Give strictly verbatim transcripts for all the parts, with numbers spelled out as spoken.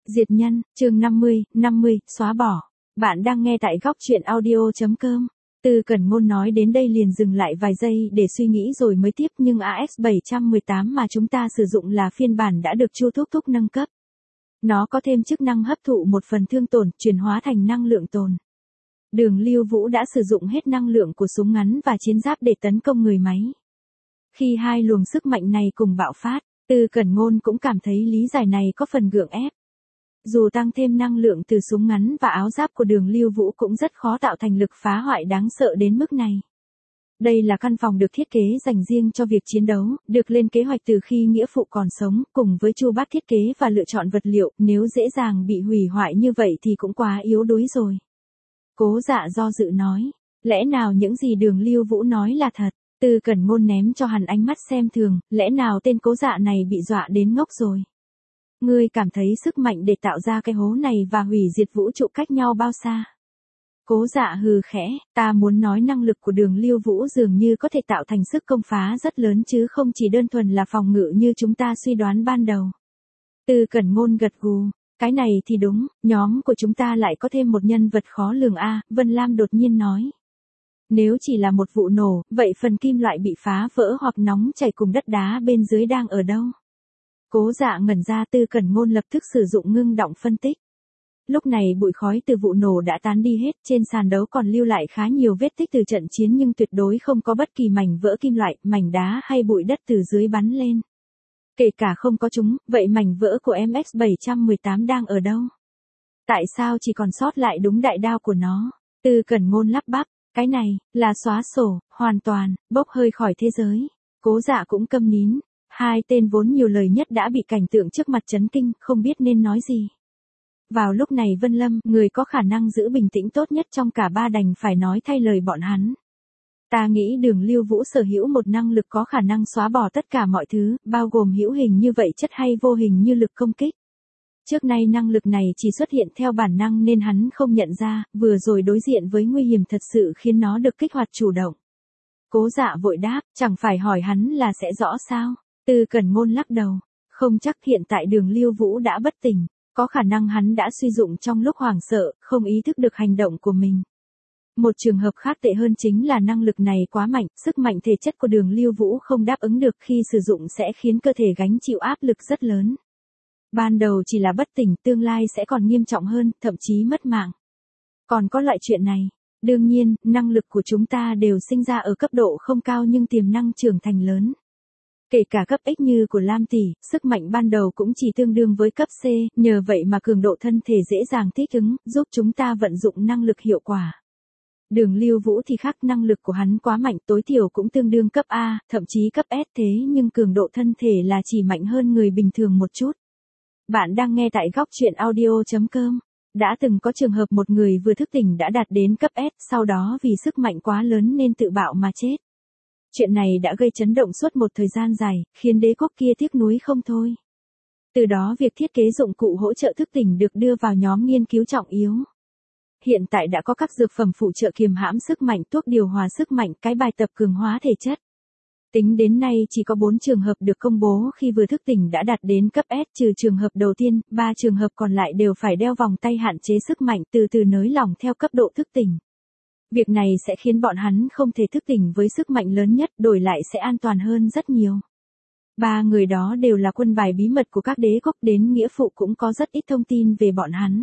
Diệt nhân, chương năm mươi, năm mươi, xóa bỏ. Bạn đang nghe tại góc truyện audio.com. Từ Cẩn Ngôn nói đến đây liền dừng lại vài giây để suy nghĩ rồi mới tiếp, nhưng a ét bảy một tám mà chúng ta sử dụng là phiên bản đã được Chu Thúc Thúc nâng cấp. Nó có thêm chức năng hấp thụ một phần thương tổn, chuyển hóa thành năng lượng tồn. Đường Lưu Vũ đã sử dụng hết năng lượng của súng ngắn và chiến giáp để tấn công người máy. Khi hai luồng sức mạnh này cùng bạo phát, Từ Cẩn Ngôn cũng cảm thấy lý giải này có phần gượng ép. Dù tăng thêm năng lượng từ súng ngắn và áo giáp của Đường Lưu Vũ cũng rất khó tạo thành lực phá hoại đáng sợ đến mức này. Đây là căn phòng được thiết kế dành riêng cho việc chiến đấu, được lên kế hoạch từ khi nghĩa phụ còn sống, cùng với Chu Bác thiết kế và lựa chọn vật liệu, nếu dễ dàng bị hủy hoại như vậy thì cũng quá yếu đuối rồi. Cố Dạ do dự nói, lẽ nào những gì Đường Lưu Vũ nói là thật? Từ Cẩn Ngôn ném cho hắn ánh mắt xem thường, lẽ nào tên Cố Dạ này bị dọa đến ngốc rồi? Ngươi cảm thấy sức mạnh để tạo ra cái hố này và hủy diệt vũ trụ cách nhau bao xa? Cố Dạ hừ khẽ, ta muốn nói năng lực của Đường Lưu Vũ dường như có thể tạo thành sức công phá rất lớn chứ không chỉ đơn thuần là phòng ngự như chúng ta suy đoán ban đầu. Từ Cẩn Ngôn gật gù, cái này thì đúng, nhóm của chúng ta lại có thêm một nhân vật khó lường a, Vân Lam đột nhiên nói. Nếu chỉ là một vụ nổ, vậy phần kim loại bị phá vỡ hoặc nóng chảy cùng đất đá bên dưới đang ở đâu? Cố Dạ ngẩn ra. Từ Cẩn Ngôn lập tức sử dụng ngưng động phân tích. Lúc này bụi khói từ vụ nổ đã tán đi hết, trên sàn đấu còn lưu lại khá nhiều vết tích từ trận chiến nhưng tuyệt đối không có bất kỳ mảnh vỡ kim loại, mảnh đá hay bụi đất từ dưới bắn lên. Kể cả không có chúng, vậy mảnh vỡ của em ích bảy một tám đang ở đâu? Tại sao chỉ còn sót lại đúng đại đao của nó? Từ Cẩn Ngôn lắp bắp, cái này, là xóa sổ, hoàn toàn, bốc hơi khỏi thế giới. Cố Dạ cũng câm nín. Hai tên vốn nhiều lời nhất đã bị cảnh tượng trước mặt chấn kinh, không biết nên nói gì. Vào lúc này Vân Lâm, người có khả năng giữ bình tĩnh tốt nhất trong cả ba, đành phải nói thay lời bọn hắn. Ta nghĩ Đường Lưu Vũ sở hữu một năng lực có khả năng xóa bỏ tất cả mọi thứ, bao gồm hữu hình như vậy chất hay vô hình như lực công kích. Trước nay năng lực này chỉ xuất hiện theo bản năng nên hắn không nhận ra, vừa rồi đối diện với nguy hiểm thật sự khiến nó được kích hoạt chủ động. Cố Dạ vội đáp, chẳng phải hỏi hắn là sẽ rõ sao? Từ Cẩn Ngôn lắc đầu, không chắc, hiện tại Đường Lưu Vũ đã bất tỉnh, có khả năng hắn đã suy dụng trong lúc hoảng sợ, không ý thức được hành động của mình. Một trường hợp khác tệ hơn chính là năng lực này quá mạnh, sức mạnh thể chất của Đường Lưu Vũ không đáp ứng được, khi sử dụng sẽ khiến cơ thể gánh chịu áp lực rất lớn. Ban đầu chỉ là bất tỉnh, tương lai sẽ còn nghiêm trọng hơn, thậm chí mất mạng. Còn có loại chuyện này, đương nhiên, năng lực của chúng ta đều sinh ra ở cấp độ không cao nhưng tiềm năng trưởng thành lớn. Kể cả cấp X như của Lam tỷ, sức mạnh ban đầu cũng chỉ tương đương với cấp C, nhờ vậy mà cường độ thân thể dễ dàng thích ứng, giúp chúng ta vận dụng năng lực hiệu quả. Đường Lưu Vũ thì khác, năng lực của hắn quá mạnh, tối thiểu cũng tương đương cấp A, thậm chí cấp S, thế nhưng cường độ thân thể là chỉ mạnh hơn người bình thường một chút. Bạn đang nghe tại góc truyện audio.com. Đã từng có trường hợp một người vừa thức tỉnh đã đạt đến cấp S, sau đó vì sức mạnh quá lớn nên tự bạo mà chết. Chuyện này đã gây chấn động suốt một thời gian dài, khiến đế quốc kia tiếc nuối không thôi. Từ đó việc thiết kế dụng cụ hỗ trợ thức tỉnh được đưa vào nhóm nghiên cứu trọng yếu. Hiện tại đã có các dược phẩm phụ trợ kiềm hãm sức mạnh, thuốc điều hòa sức mạnh, cái bài tập cường hóa thể chất. Tính đến nay chỉ có bốn trường hợp được công bố khi vừa thức tỉnh đã đạt đến cấp S, trừ trường hợp đầu tiên, ba trường hợp còn lại đều phải đeo vòng tay hạn chế sức mạnh từ từ nới lỏng theo cấp độ thức tỉnh. Việc này sẽ khiến bọn hắn không thể thức tỉnh với sức mạnh lớn nhất, đổi lại sẽ an toàn hơn rất nhiều. Ba người đó đều là quân bài bí mật của các đế quốc, đến nghĩa phụ cũng có rất ít thông tin về bọn hắn.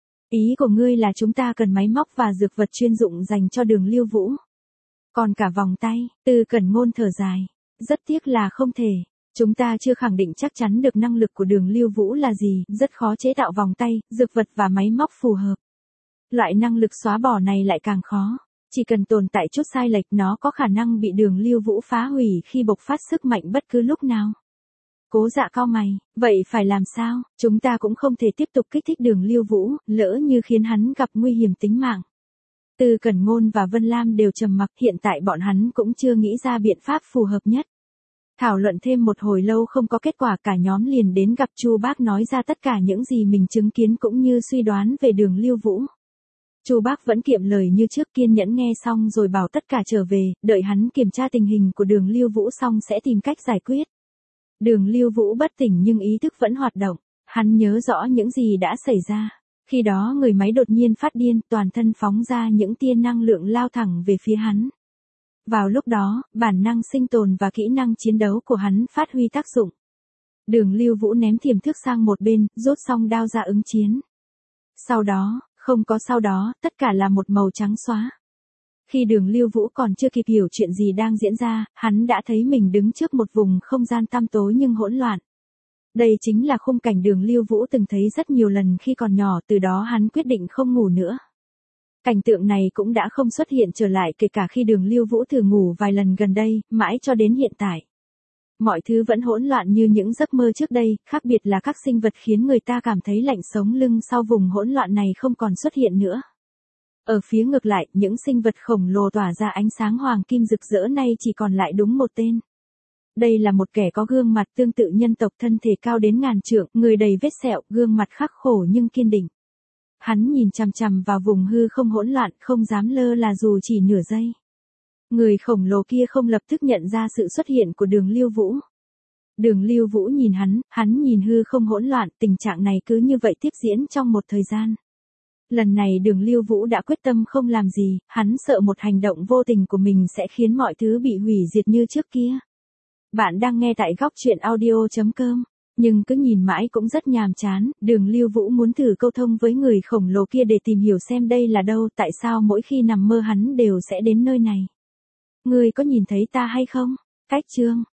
Ý của ngươi là chúng ta cần máy móc và dược vật chuyên dụng dành cho Đường Lưu Vũ. Còn cả vòng tay, Từ Cẩn Ngôn thở dài. Rất tiếc là không thể. Chúng ta chưa khẳng định chắc chắn được năng lực của Đường Lưu Vũ là gì, rất khó chế tạo vòng tay, dược vật và máy móc phù hợp. Loại năng lực xóa bỏ này lại càng khó. Chỉ cần tồn tại chút sai lệch, nó có khả năng bị Đường Lưu Vũ phá hủy khi bộc phát sức mạnh bất cứ lúc nào. Cố Dạ cau mày, vậy phải làm sao? Chúng ta cũng không thể tiếp tục kích thích Đường Lưu Vũ, lỡ như khiến hắn gặp nguy hiểm tính mạng. Từ Cẩn Ngôn và Vân Lam đều trầm mặc, hiện tại bọn hắn cũng chưa nghĩ ra biện pháp phù hợp nhất. Thảo luận thêm một hồi lâu không có kết quả, cả nhóm liền đến gặp Chu Bác nói ra tất cả những gì mình chứng kiến cũng như suy đoán về Đường Lưu Vũ. Chu Bác vẫn kiệm lời như trước, kiên nhẫn nghe xong rồi bảo tất cả trở về, đợi hắn kiểm tra tình hình của Đường Lưu Vũ xong sẽ tìm cách giải quyết. Đường Lưu Vũ bất tỉnh nhưng ý thức vẫn hoạt động. Hắn nhớ rõ những gì đã xảy ra. Khi đó người máy đột nhiên phát điên, toàn thân phóng ra những tia năng lượng lao thẳng về phía hắn. Vào lúc đó, bản năng sinh tồn và kỹ năng chiến đấu của hắn phát huy tác dụng. Đường Lưu Vũ ném tiềm thức sang một bên, rút song đao ra ứng chiến. Sau đó, không có sau đó, tất cả là một màu trắng xóa. Khi Đường Lưu Vũ còn chưa kịp hiểu chuyện gì đang diễn ra, hắn đã thấy mình đứng trước một vùng không gian tăm tối nhưng hỗn loạn. Đây chính là khung cảnh Đường Lưu Vũ từng thấy rất nhiều lần khi còn nhỏ, từ đó hắn quyết định không ngủ nữa. Cảnh tượng này cũng đã không xuất hiện trở lại kể cả khi Đường Lưu Vũ thử ngủ vài lần gần đây, mãi cho đến hiện tại. Mọi thứ vẫn hỗn loạn như những giấc mơ trước đây, khác biệt là các sinh vật khiến người ta cảm thấy lạnh sống lưng sau vùng hỗn loạn này không còn xuất hiện nữa. Ở phía ngược lại, những sinh vật khổng lồ tỏa ra ánh sáng hoàng kim rực rỡ nay chỉ còn lại đúng một tên. Đây là một kẻ có gương mặt tương tự nhân tộc, thân thể cao đến ngàn trượng, người đầy vết sẹo, gương mặt khắc khổ nhưng kiên định. Hắn nhìn chằm chằm vào vùng hư không hỗn loạn, không dám lơ là dù chỉ nửa giây. Người khổng lồ kia không lập tức nhận ra sự xuất hiện của Đường Lưu Vũ. Đường Lưu Vũ nhìn hắn, hắn nhìn hư không hỗn loạn, tình trạng này cứ như vậy tiếp diễn trong một thời gian. Lần này Đường Lưu Vũ đã quyết tâm không làm gì, hắn sợ một hành động vô tình của mình sẽ khiến mọi thứ bị hủy diệt như trước kia. Bạn đang nghe tại góc truyện audio chấm com, nhưng cứ nhìn mãi cũng rất nhàm chán, Đường Lưu Vũ muốn thử câu thông với người khổng lồ kia để tìm hiểu xem đây là đâu, tại sao mỗi khi nằm mơ hắn đều sẽ đến nơi này. Ngươi có nhìn thấy ta hay không? Cách chương